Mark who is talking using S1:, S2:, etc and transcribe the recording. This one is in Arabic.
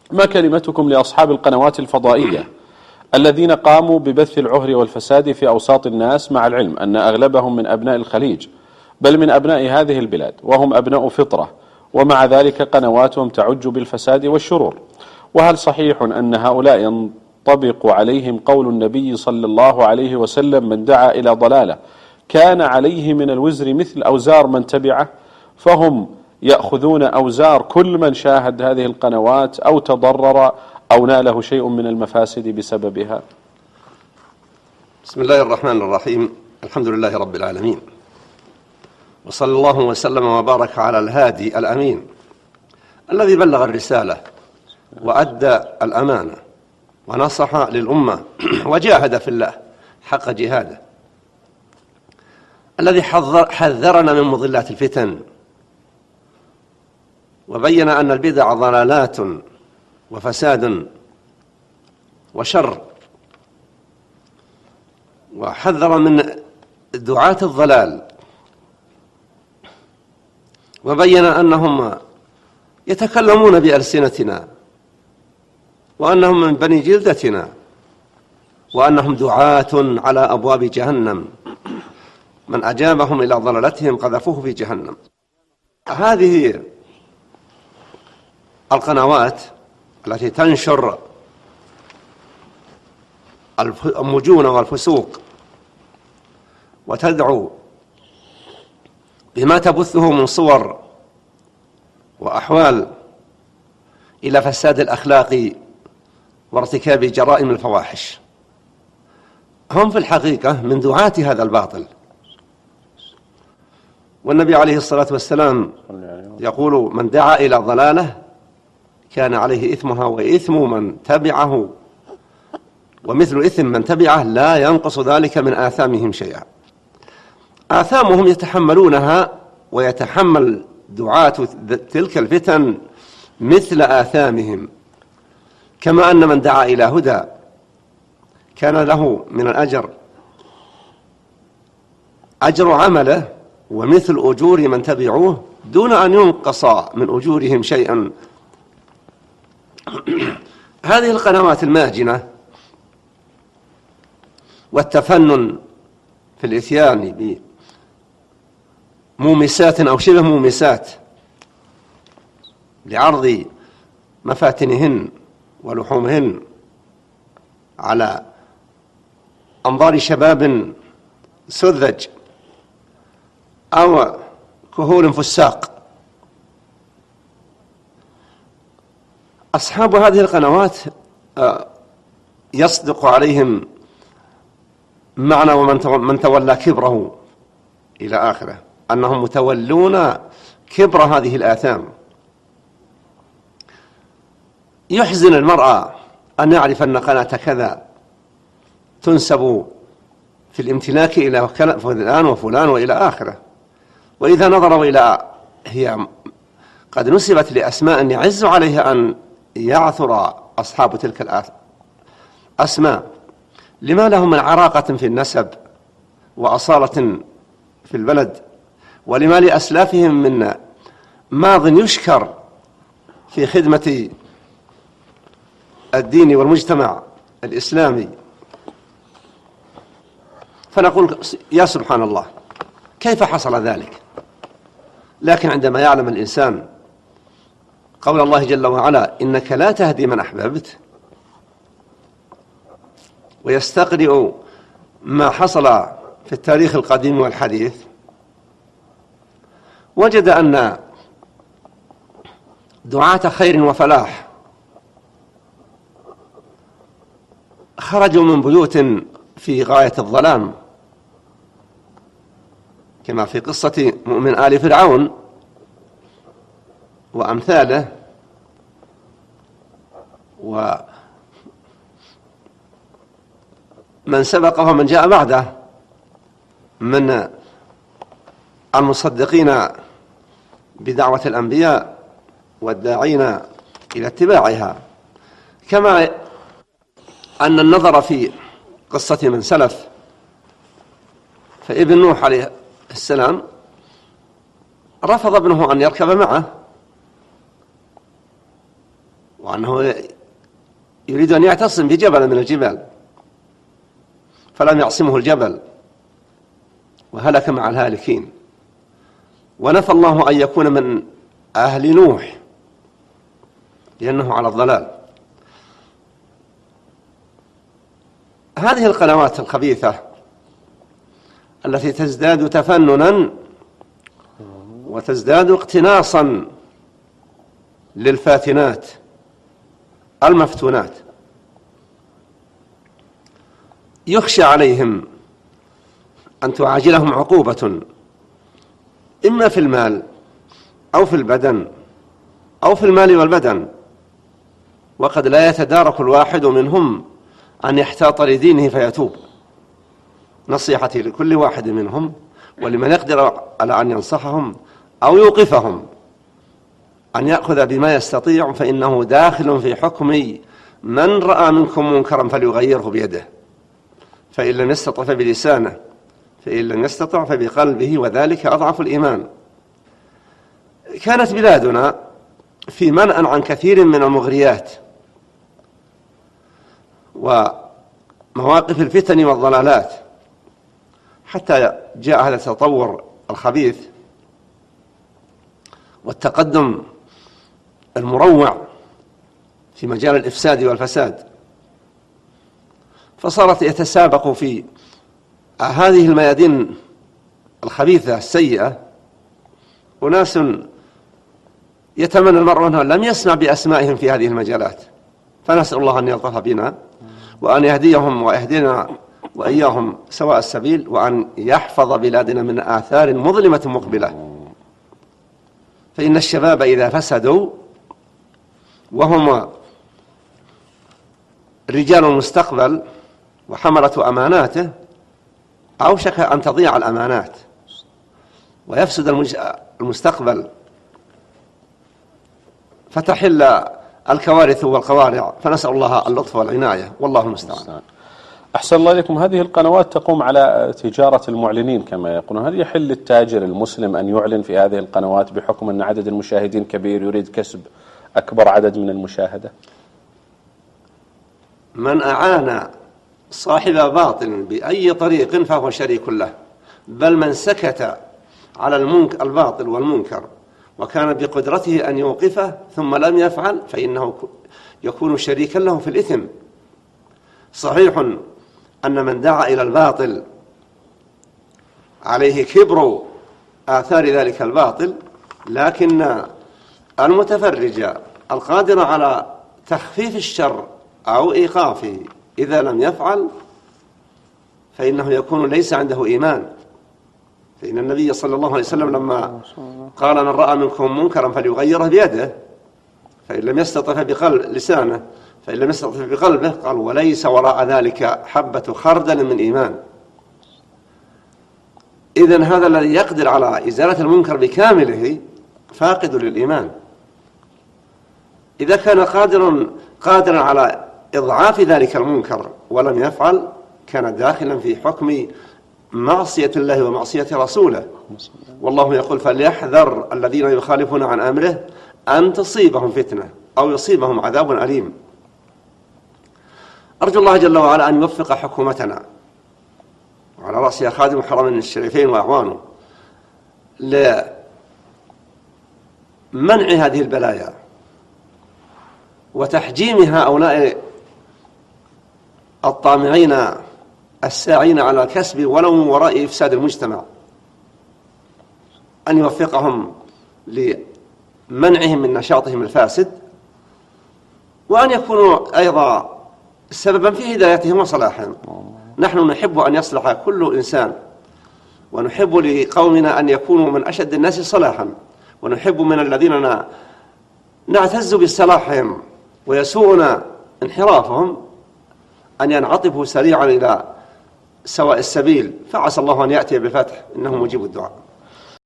S1: ما كلمتكم لأصحاب القنوات الفضائية الذين قاموا ببث العهر والفساد في أوساط الناس، مع العلم أن أغلبهم من أبناء الخليج بل من أبناء هذه البلاد، وهم أبناء فطرة، ومع ذلك قنواتهم تعج بالفساد والشرور؟ وهل صحيح أن هؤلاء ينطبق عليهم قول النبي صلى الله عليه وسلم: من دعا إلى ضلالة كان عليه من الوزر مثل أوزار من تبعه؟ فهم يأخذون أوزار كل من شاهد هذه القنوات أو تضرر أو ناله شيء من المفاسد بسببها.
S2: بسم الله الرحمن الرحيم. الحمد لله رب العالمين، وصلى الله وسلم وبارك على الهادي الأمين الذي بلغ الرسالة وأدى الأمانة ونصح للأمة وجاهد في الله حق جهاده، الذي حذرنا من مضلات الفتن وبين أن البدع ضلالات وفساد وشر، وحذر من دعاة الضلال وبين أنهم يتكلمون بألسنتنا وأنهم من بني جلدتنا وأنهم دعاة على أبواب جهنم، من أجابهم إلى ضلالتهم قذفوه في جهنم. هذه القنوات التي تنشر المجون والفسوق وتدعو بما تبثه من صور وأحوال إلى فساد الأخلاق وارتكاب جرائم الفواحش، هم في الحقيقة من دعاة هذا الباطل. والنبي عليه الصلاة والسلام يقول: من دعا إلى ضلالة كان عليه إثمها وإثم من تبعه ومثل إثم من تبعه لا ينقص ذلك من آثامهم شيئا. آثامهم يتحملونها ويتحمل دعاة تلك الفتن مثل آثامهم، كما أن من دعا إلى هدى كان له من الأجر أجر عمله ومثل أجور من تبعوه دون أن ينقص من أجورهم شيئا. هذه القنوات الماجنة والتفنن في الإتيان بمومسات أو شبه مومسات لعرض مفاتنهن ولحومهن على أنظار شباب سذج أو كهول فساق، أصحاب هذه القنوات يصدق عليهم معنى ومن تولى كبره إلى آخره، أنهم متولون كبر هذه الآثام. يحزن المرأة أن يعرف أن قناة كذا تنسب في الامتلاك إلى فلان وفلان وإلى آخره، وإذا نظروا إلى هي قد نسبت لأسماء يعز عليها أن يعثر أصحاب تلك الأسماء لما لهم من عراقة في النسب وأصالة في البلد، ولما لأسلافهم من ماض يشكر في خدمة الدين والمجتمع الإسلامي. فنقول يا سبحان الله كيف حصل ذلك؟ لكن عندما يعلم الإنسان قول الله جل وعلا: إنك لا تهدي من أحببت، ويستقرئ ما حصل في التاريخ القديم والحديث، وجد أن دعاة خير وفلاح خرجوا من بيوت في غاية الظلام، كما في قصة مؤمن آل فرعون وأمثاله ومن سبقه ومن جاء بعده من المصدقين بدعوة الأنبياء والداعين إلى اتباعها. كما أن النظر في قصة من سلف، فابن نوح عليه السلام رفض ابنه أن يركب معه، وأنه يريد أن يعتصم بجبل من الجبال فلم يعصمه الجبل وهلك مع الهالكين. ونفى الله أن يكون من أهل نوح لأنه على الضلال. هذه القنوات الخبيثة التي تزداد تفننا وتزداد اقتناصا للفاتنات المفتونات يخشى عليهم أن تعاجلهم عقوبة إما في المال أو في البدن أو في المال والبدن، وقد لا يتدارك الواحد منهم أن يحتاط لدينه فيتوب. نصيحتي لكل واحد منهم ولمن يقدر على أن ينصحهم أو يوقفهم أن يأخذ بما يستطيع، فإنه داخل في حكم من رأى منكم منكرا فليغيره بيده، فإن لم يستطع فبلسانه، فإن لم يستطع فبقلبه، وذلك أضعف الإيمان. كانت بلادنا في منأى عن كثير من المغريات ومواقف الفتن والضلالات، حتى جاء هذا التطور الخبيث والتقدم المروع في مجال الإفساد والفساد، فصارت يتسابق في هذه الميادين الخبيثة السيئة أناس يتمنى المرء أنه لم يسمع بأسمائهم في هذه المجالات. فنسأل الله أن يلطف بنا وأن يهديهم ويهدينا وإياهم سواء السبيل، وأن يحفظ بلادنا من آثار مظلمة مقبلة. فإن الشباب إذا فسدوا وهم رجال المستقبل وحملة أماناته أوشك أن تضيع الأمانات ويفسد المستقبل فتحل الكوارث والقوارع. فنسأل الله اللطف والعناية والله المستعان.
S1: أحسن الله إليكم. هذه القنوات تقوم على تجارة المعلنين كما يقولون، هل يحل للتاجر المسلم أن يعلن في هذه القنوات بحكم أن عدد المشاهدين كبير يريد كسب أكبر عدد من المشاهدة؟
S2: من أعان صاحب باطل بأي طريق فهو شريك له، بل من سكت على الباطل والمنكر وكان بقدرته أن يوقفه ثم لم يفعل فإنه يكون شريكا له في الإثم. صحيح أن من دعا إلى الباطل عليه كبر آثار ذلك الباطل، لكن المتفرج القادر على تخفيف الشر أو إيقافه إذا لم يفعل فإنه يكون ليس عنده إيمان. فإن النبي صلى الله عليه وسلم لما قال من رأى منكم منكرا فليغيره بيده فإن لم يستطع بلسانه فإن لم يستطع بقلبه، قال وليس وراء ذلك حبة خردل من إيمان. إذن هذا الذي يقدر على إزالة المنكر بكامله فاقد للإيمان. إذا كان قادرا على إضعاف ذلك المنكر ولم يفعل كان داخلا في حكم معصية الله ومعصية رسوله. والله يقول فليحذر الذين يخالفون عن أمره أن تصيبهم فتنة أو يصيبهم عذاب أليم. أرجو الله جل وعلا أن يوفق حكومتنا وعلى رأسها خادم الحرمين الشريفين وأعوانه لمنع هذه البلايا وتحجيم هؤلاء الطامعين الساعين على الكسب ولو من وراء إفساد المجتمع، أن يوفقهم لمنعهم من نشاطهم الفاسد، وأن يكونوا أيضا سببا في هدايتهم وصلاحهم. نحن نحب أن يصلح كل إنسان، ونحب لقومنا أن يكونوا من أشد الناس صلاحا، ونحب من الذين نعتز بصلاحهم ويسوءنا انحرافهم أن ينعطفوا سريعا إلى سواء السبيل، فعسى الله أن يأتي بالفتح إنه مجيب الدعاء.